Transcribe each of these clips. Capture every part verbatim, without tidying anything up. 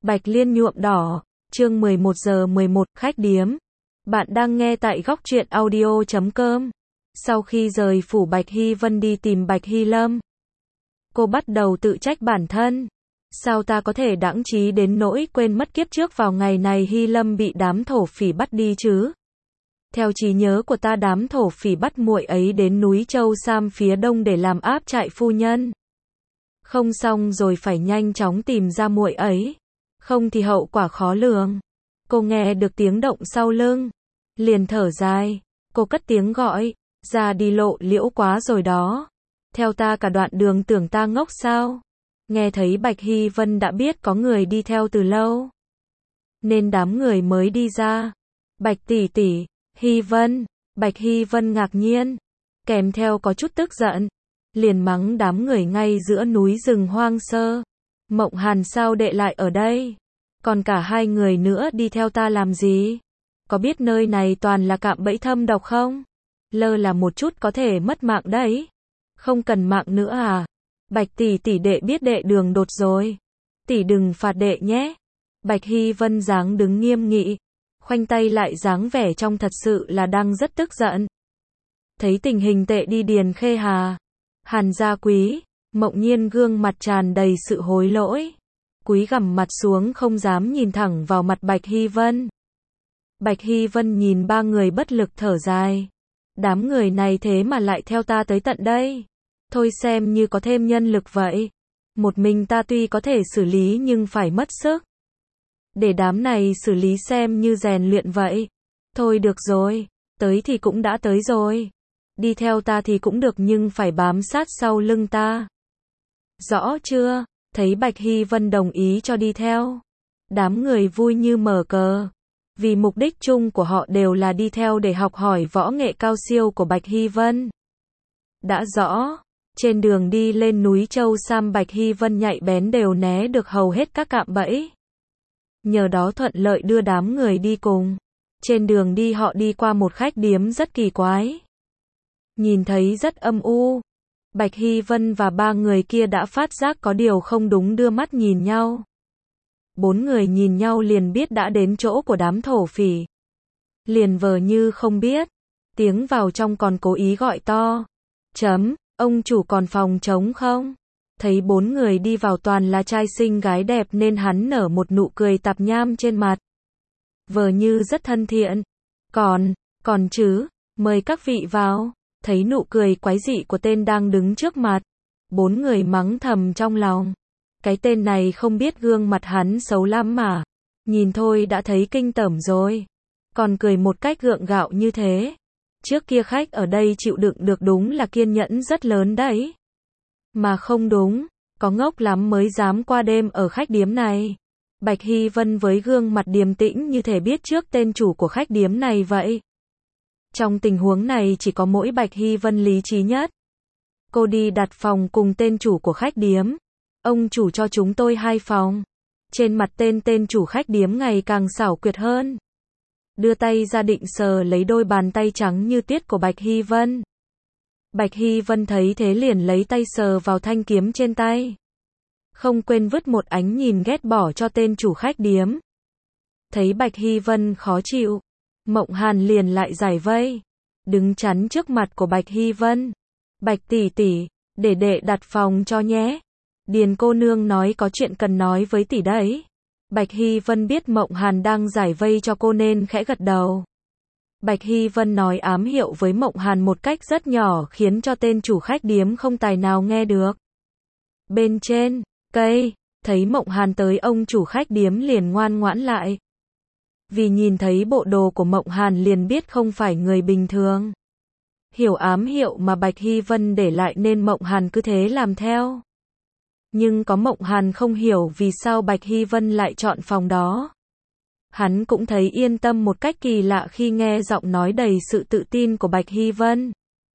Bạch Liên nhuộm đỏ, chương mười một giờ mười một, khách điếm. Bạn đang nghe tại góc truyện audio chấm com. Sau khi rời phủ Bạch Hy Vân đi tìm Bạch Hy Lâm, cô bắt đầu tự trách bản thân. Sao ta có thể đãng trí đến nỗi quên mất kiếp trước vào ngày này Hy Lâm bị đám thổ phỉ bắt đi chứ? Theo trí nhớ của ta, đám thổ phỉ bắt muội ấy đến núi Châu Sam phía đông để làm áp trại phu nhân. Không xong rồi phải nhanh chóng tìm ra muội ấy, không thì hậu quả khó lường. Cô nghe được tiếng động sau lưng, liền thở dài. Cô cất tiếng gọi, ra đi lộ liễu quá rồi đó. Theo ta cả đoạn đường tưởng ta ngốc sao? Nghe thấy Bạch Hy Vân đã biết có người đi theo từ lâu, nên đám người mới đi ra. Bạch tỷ tỷ, Hy Vân. Bạch Hy Vân ngạc nhiên, kèm theo có chút tức giận, liền mắng đám người ngay giữa núi rừng hoang sơ. Mộng Hàn sao đệ lại ở đây? Còn cả hai người nữa đi theo ta làm gì? Có biết nơi này toàn là cạm bẫy thâm độc không? Lơ là một chút có thể mất mạng đấy. Không cần mạng nữa à? Bạch tỷ tỷ, đệ biết đệ đường đột rồi. Tỷ đừng phạt đệ nhé. Bạch Hy Vân dáng đứng nghiêm nghị, khoanh tay lại dáng vẻ trong thật sự là đang rất tức giận. Thấy tình hình tệ đi Điền Khê Hà, Hàn gia quý, Mộng Nhiên gương mặt tràn đầy sự hối lỗi, cúi gằm mặt xuống không dám nhìn thẳng vào mặt Bạch Hy Vân. Bạch Hy Vân nhìn ba người bất lực thở dài. Đám người này thế mà lại theo ta tới tận đây. Thôi xem như có thêm nhân lực vậy. Một mình ta tuy có thể xử lý nhưng phải mất sức. Để đám này xử lý xem như rèn luyện vậy. Thôi được rồi, tới thì cũng đã tới rồi. Đi theo ta thì cũng được nhưng phải bám sát sau lưng ta. Rõ chưa? Thấy Bạch Hy Vân đồng ý cho đi theo, đám người vui như mở cờ. Vì mục đích chung của họ đều là đi theo để học hỏi võ nghệ cao siêu của Bạch Hy Vân. Đã rõ, trên đường đi lên núi Châu Sam, Bạch Hy Vân nhạy bén đều né được hầu hết các cạm bẫy. Nhờ đó thuận lợi đưa đám người đi cùng. Trên đường đi họ đi qua một khách điếm rất kỳ quái. Nhìn thấy rất âm u. Bạch Hy Vân và ba người kia đã phát giác có điều không đúng, đưa mắt nhìn nhau. Bốn người nhìn nhau liền biết đã đến chỗ của đám thổ phỉ. Liền vờ như không biết. Tiếng vào trong còn cố ý gọi to. Chấm, ông chủ còn phòng trống không? Thấy bốn người đi vào toàn là trai xinh gái đẹp nên hắn nở một nụ cười tạp nham trên mặt. Vờ như rất thân thiện. Còn, còn chứ, mời các vị vào. Thấy nụ cười quái dị của tên đang đứng trước mặt, bốn người mắng thầm trong lòng. Cái tên này không biết gương mặt hắn xấu lắm mà. Nhìn thôi đã thấy kinh tởm rồi. Còn cười một cách gượng gạo như thế. Trước kia khách ở đây chịu đựng được đúng là kiên nhẫn rất lớn đấy. Mà không đúng, có ngốc lắm mới dám qua đêm ở khách điếm này. Bạch Hy Vân với gương mặt điềm tĩnh như thể biết trước tên chủ của khách điếm này vậy. Trong tình huống này chỉ có mỗi Bạch Hy Vân lý trí nhất. Cô đi đặt phòng cùng tên chủ của khách điếm. Ông chủ cho chúng tôi hai phòng. Trên mặt tên tên chủ khách điếm ngày càng xảo quyệt hơn. Đưa tay ra định sờ lấy đôi bàn tay trắng như tuyết của Bạch Hy Vân. Bạch Hy Vân thấy thế liền lấy tay sờ vào thanh kiếm trên tay. Không quên vứt một ánh nhìn ghét bỏ cho tên chủ khách điếm. Thấy Bạch Hy Vân khó chịu, Mộng Hàn liền lại giải vây, đứng chắn trước mặt của Bạch Hy Vân. Bạch tỷ tỷ, để đệ đặt phòng cho nhé. Điền cô nương nói có chuyện cần nói với tỷ đấy. Bạch Hy Vân biết Mộng Hàn đang giải vây cho cô nên khẽ gật đầu. Bạch Hy Vân nói ám hiệu với Mộng Hàn một cách rất nhỏ khiến cho tên chủ khách điếm không tài nào nghe được. Bên trên cây, thấy Mộng Hàn tới, ông chủ khách điếm liền ngoan ngoãn lại. Vì nhìn thấy bộ đồ của Mộng Hàn liền biết không phải người bình thường. Hiểu ám hiệu mà Bạch Hy Vân để lại nên Mộng Hàn cứ thế làm theo. Nhưng có Mộng Hàn không hiểu vì sao Bạch Hy Vân lại chọn phòng đó. Hắn cũng thấy yên tâm một cách kỳ lạ khi nghe giọng nói đầy sự tự tin của Bạch Hy Vân.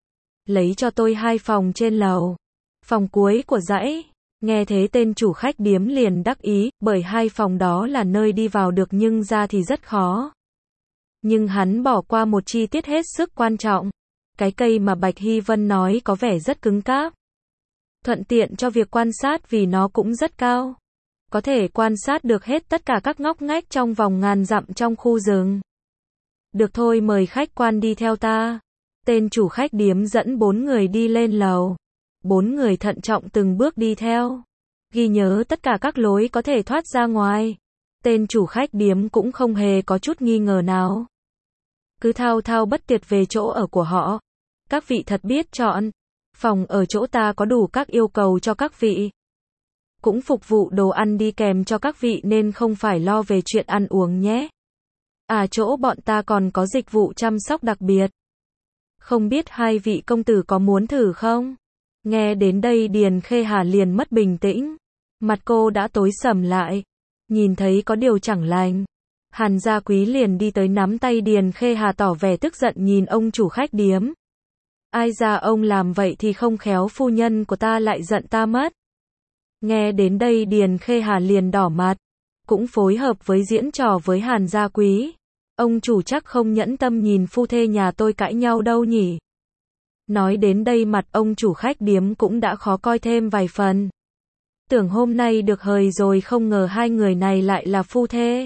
Lấy cho tôi hai phòng trên lầu. Phòng cuối của dãy. Nghe thế tên chủ khách điếm liền đắc ý, bởi hai phòng đó là nơi đi vào được nhưng ra thì rất khó. Nhưng hắn bỏ qua một chi tiết hết sức quan trọng. Cái cây mà Bạch Hy Vân nói có vẻ rất cứng cáp. Thuận tiện cho việc quan sát vì nó cũng rất cao. có thể quan sát được hết tất cả các ngóc ngách trong vòng ngàn dặm trong khu rừng. Được thôi, mời khách quan đi theo ta. Tên chủ khách điếm dẫn bốn người đi lên lầu. Bốn người thận trọng từng bước đi theo, ghi nhớ tất cả các lối có thể thoát ra ngoài. Tên chủ khách điếm cũng không hề có chút nghi ngờ nào. Cứ thao thao bất tuyệt về chỗ ở của họ. Các vị thật biết chọn. Phòng ở chỗ ta có đủ các yêu cầu cho các vị. Cũng phục vụ đồ ăn đi kèm cho các vị nên không phải lo về chuyện ăn uống nhé. À, chỗ bọn ta còn có dịch vụ chăm sóc đặc biệt. Không biết hai vị công tử có muốn thử không? Nghe đến đây Điền Khê Hà liền mất bình tĩnh. Mặt cô đã tối sầm lại. Nhìn thấy có điều chẳng lành. Hàn Gia Quý liền đi tới nắm tay Điền Khê Hà tỏ vẻ tức giận nhìn ông chủ khách điếm. Ai ra ông làm vậy thì không khéo phu nhân của ta lại giận ta mất. Nghe đến đây Điền Khê Hà liền đỏ mặt. Cũng phối hợp với diễn trò với Hàn Gia Quý. Ông chủ chắc không nhẫn tâm nhìn phu thê nhà tôi cãi nhau đâu nhỉ. Nói đến đây mặt ông chủ khách điếm cũng đã khó coi thêm vài phần. Tưởng hôm nay được hời rồi, không ngờ hai người này lại là phu thê.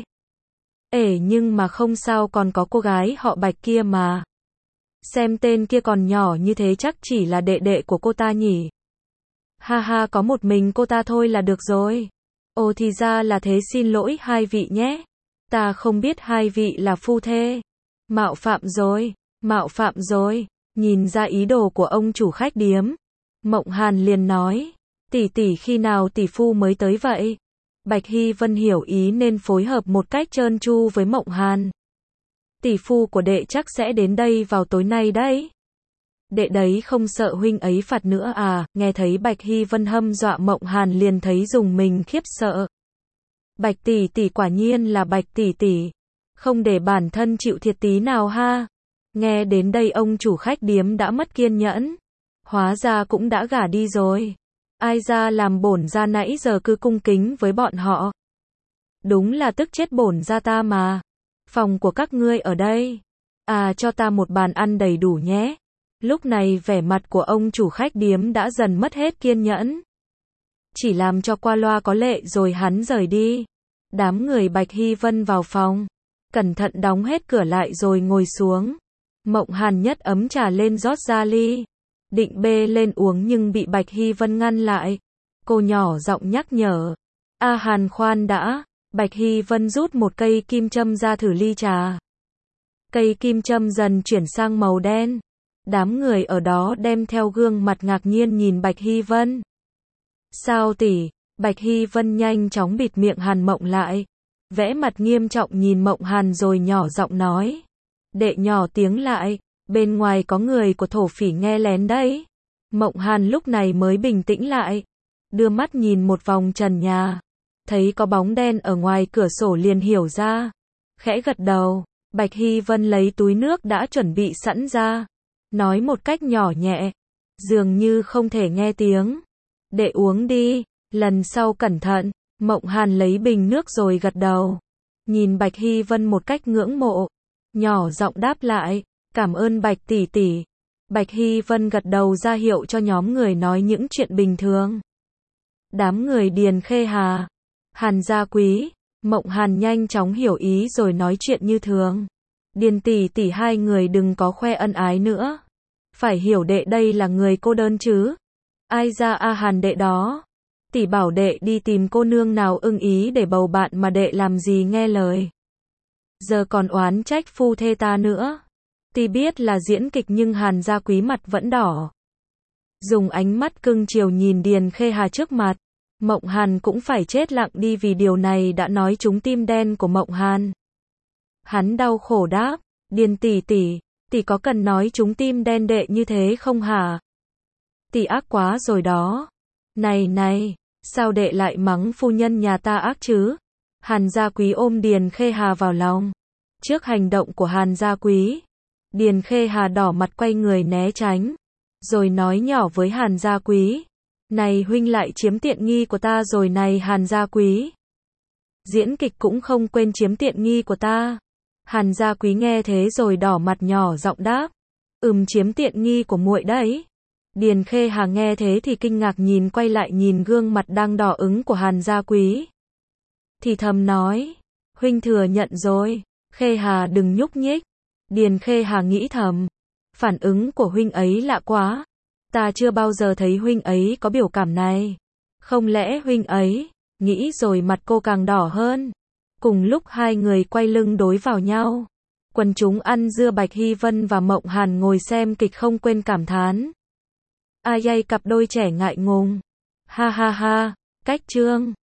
Ể nhưng mà không sao, còn có cô gái họ Bạch kia mà. Xem tên kia còn nhỏ như thế chắc chỉ là đệ đệ của cô ta nhỉ. Ha ha, có một mình cô ta thôi là được rồi. Ồ thì ra là thế, xin lỗi hai vị nhé. Ta không biết hai vị là phu thê. Mạo phạm rồi, mạo phạm rồi. Nhìn ra ý đồ của ông chủ khách điếm, Mộng Hàn liền nói, tỷ tỷ khi nào tỷ phu mới tới vậy? Bạch Hy Vân hiểu ý nên phối hợp một cách trơn tru với Mộng Hàn. Tỷ phu của đệ chắc sẽ đến đây vào tối nay đấy. Đệ đấy không sợ huynh ấy phạt nữa à? Nghe thấy Bạch Hy Vân hâm dọa, Mộng Hàn liền thấy dùng mình khiếp sợ. Bạch tỷ tỷ quả nhiên là Bạch tỷ tỷ, không để bản thân chịu thiệt tí nào ha. Nghe đến đây ông chủ khách điếm đã mất kiên nhẫn. Hóa ra cũng đã gả đi rồi. Ai ra làm bổn gia nãy giờ cứ cung kính với bọn họ. Đúng là tức chết bổn gia ta mà. Phòng của các ngươi ở đây. À, cho ta một bàn ăn đầy đủ nhé. Lúc này vẻ mặt của ông chủ khách điếm đã dần mất hết kiên nhẫn. Chỉ làm cho qua loa có lệ rồi hắn rời đi. Đám người Bạch Hy Vân vào phòng. Cẩn thận đóng hết cửa lại rồi ngồi xuống. Mộng Hàn nhấc ấm trà lên rót ra ly. Định bê lên uống nhưng bị Bạch Hy Vân ngăn lại. Cô nhỏ giọng nhắc nhở. A Hàn khoan đã. Bạch Hy Vân rút một cây kim châm ra thử ly trà. Cây kim châm dần chuyển sang màu đen. Đám người ở đó đem theo gương mặt ngạc nhiên nhìn Bạch Hy Vân. Sao tỷ? Bạch Hy Vân nhanh chóng bịt miệng Hàn Mộng lại. Vẽ mặt nghiêm trọng nhìn Mộng Hàn rồi nhỏ giọng nói. Đệ nhỏ tiếng lại, bên ngoài có người của thổ phỉ nghe lén đấy. Mộng Hàn lúc này mới bình tĩnh lại. Đưa mắt nhìn một vòng trần nhà. Thấy có bóng đen ở ngoài cửa sổ liền hiểu ra. Khẽ gật đầu, Bạch Hy Vân lấy túi nước đã chuẩn bị sẵn ra. Nói một cách nhỏ nhẹ. Dường như không thể nghe tiếng. Đệ uống đi, lần sau cẩn thận. Mộng Hàn lấy bình nước rồi gật đầu. Nhìn Bạch Hy Vân một cách ngưỡng mộ. Nhỏ giọng đáp lại, cảm ơn Bạch tỷ tỷ. Bạch Hy Vân gật đầu ra hiệu cho nhóm người nói những chuyện bình thường. Đám người Điền Khê Hà, Hàn Gia Quý, Mộng Hàn nhanh chóng hiểu ý rồi nói chuyện như thường. Điền tỷ tỷ, hai người đừng có khoe ân ái nữa. Phải hiểu đệ đây là người cô đơn chứ. Ai ra a Hàn đệ đó. Tỷ bảo đệ đi tìm cô nương nào ưng ý để bầu bạn mà đệ làm gì nghe lời. Giờ còn oán trách phu thê ta nữa. Tuy biết là diễn kịch nhưng Hàn Gia Quý mặt vẫn đỏ. Dùng ánh mắt cưng chiều nhìn Điền Khê Hà trước mặt. Mộng Hàn cũng phải chết lặng đi vì điều này đã nói trúng tim đen của Mộng Hàn. Hắn đau khổ đáp, Điền tỷ tỷ, tỷ có cần nói trúng tim đen đệ như thế không hả? Tỷ ác quá rồi đó. Này này, sao đệ lại mắng phu nhân nhà ta ác chứ? Hàn Gia Quý ôm Điền Khê Hà vào lòng. Trước hành động của Hàn Gia Quý, Điền Khê Hà đỏ mặt quay người né tránh. Rồi nói nhỏ với Hàn Gia Quý. Này huynh lại chiếm tiện nghi của ta rồi này Hàn Gia Quý. Diễn kịch cũng không quên chiếm tiện nghi của ta. Hàn Gia Quý nghe thế rồi đỏ mặt nhỏ giọng đáp. Ừm, chiếm tiện nghi của muội đấy. Điền Khê Hà nghe thế thì kinh ngạc nhìn quay lại nhìn gương mặt đang đỏ ửng của Hàn Gia Quý. thì thầm nói, huynh thừa nhận rồi, Khê Hà đừng nhúc nhích. Điền Khê Hà nghĩ thầm, phản ứng của huynh ấy lạ quá, ta chưa bao giờ thấy huynh ấy có biểu cảm này. Không lẽ huynh ấy, nghĩ rồi mặt cô càng đỏ hơn. Cùng lúc hai người quay lưng đối vào nhau, quần chúng ăn dưa Bạch Hy Vân và Mộng Hàn ngồi xem kịch không quên cảm thán. Ai ai cặp đôi trẻ ngại ngùng. Ha ha ha, cách chương.